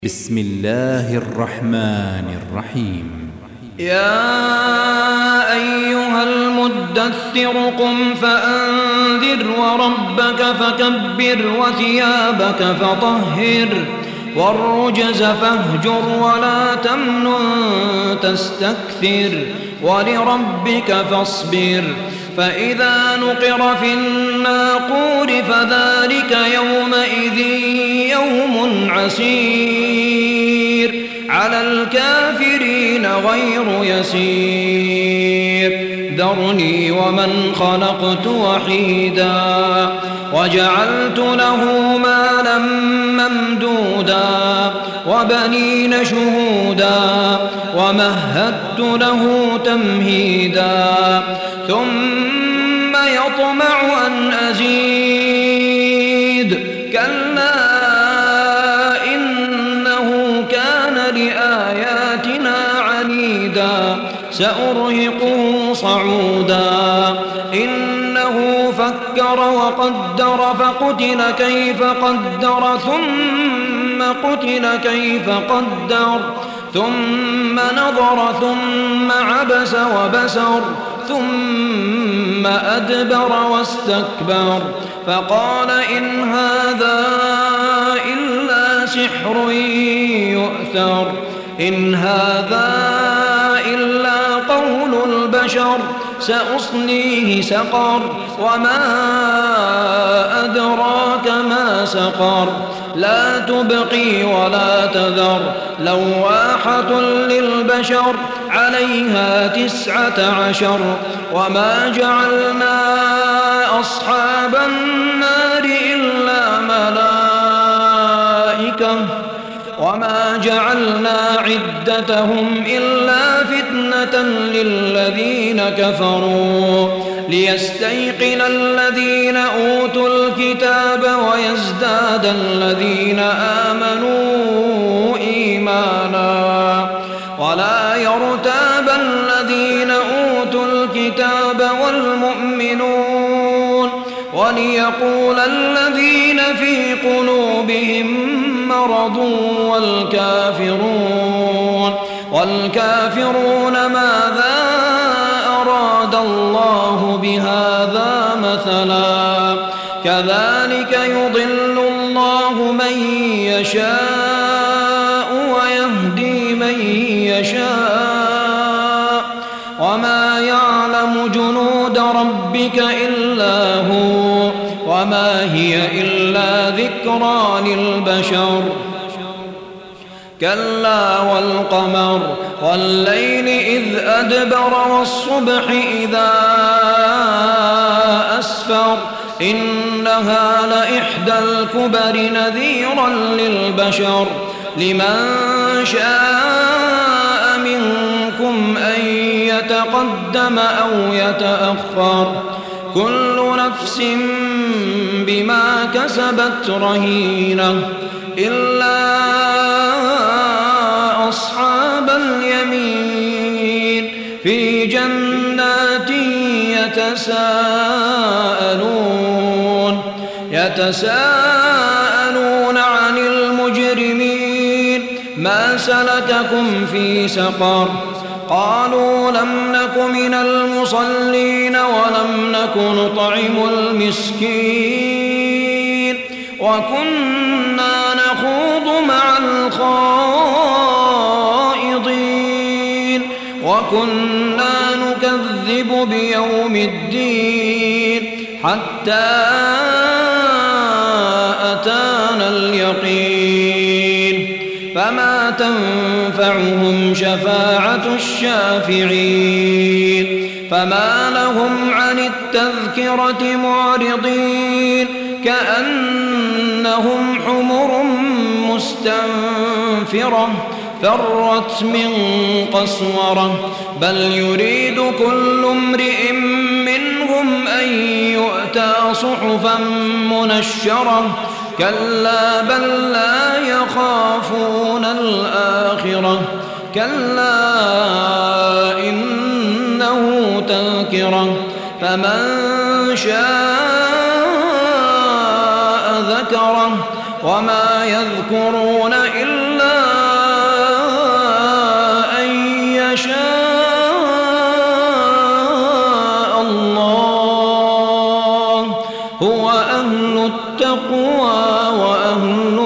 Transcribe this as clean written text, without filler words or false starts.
بسم الله الرحمن الرحيم. يا أيها المدثر قم فأنذر وربك فكبر وثيابك فطهر والرجز فاهجر ولا تمنن تستكثر ولربك فاصبر فإذا نقر في الناقور فذلك يومئذ يوم عسير على الكافرين غير يسير ذرني ومن خلقت وحيدا وجعلت له مالا ممدودا وبنين شهودا ومهدت له تمهيدا ثم يطمع أن أزيد كلا إنه كان لآياتنا عنيدا سأرهقه صعودا إنه فكر وقدر فقتل كيف قدر ثم قتل كيف قدر ثم نظر ثم عبس وبسر ثم أدبر واستكبر فقال إن هذا إلا سحر يؤثر إن هذا إلا قول البشر سأصليه سقر وما أدراك ما سقر لا تبقي ولا تذر لواحة للبشر عليها 19 وما جعلنا أصحاب النار إلا ملائكة وما جعلنا عدتهم إلا فتنة للذين كفروا ليستيقن الذين أوتوا الكتاب ويزداد الذين آمنوا إيمانا ولا يرتاب الذين أوتوا الكتاب والمؤمنون وليقول الذين في قلوبهم مرض والكافرون ماذا أراد الله بهذا مثلا كذلك يضل الله من يشاء ويهدي من يشاء وما يعلم جنود ربك إلا هو وما هي إلا ذكرى للبشر كلا والقمر والليل إذ أدبر والصبح إذا أسفر إنها لإحدى الكبر نذيرا للبشر لمن شاء منكم أن يتقدم أو يتأخر كل نفس بما كسبت رهينة إلا أصحاب اليمين في جنات يتساءلون عن المجرمين ما سلككم في سقر قالوا لم نك من المصلين ولم نك نطعم المسكين وكنا نخوض مع الخائضين وكنا نكذب بيوم الدين حتى أتانا اليقين فما تنفعهم شفاعة الشافعين فما لهم عن التذكرة معرضين كأنهم حمر مستنفرة فرت من قسورة بل يريد كل امرئ منهم أن يؤتى صحفا منشرة كلا بل لا يخافون الآخرة كلا إنه تذكرة فمن شاء ذكره وما يذكرون إلا التقوى وأهل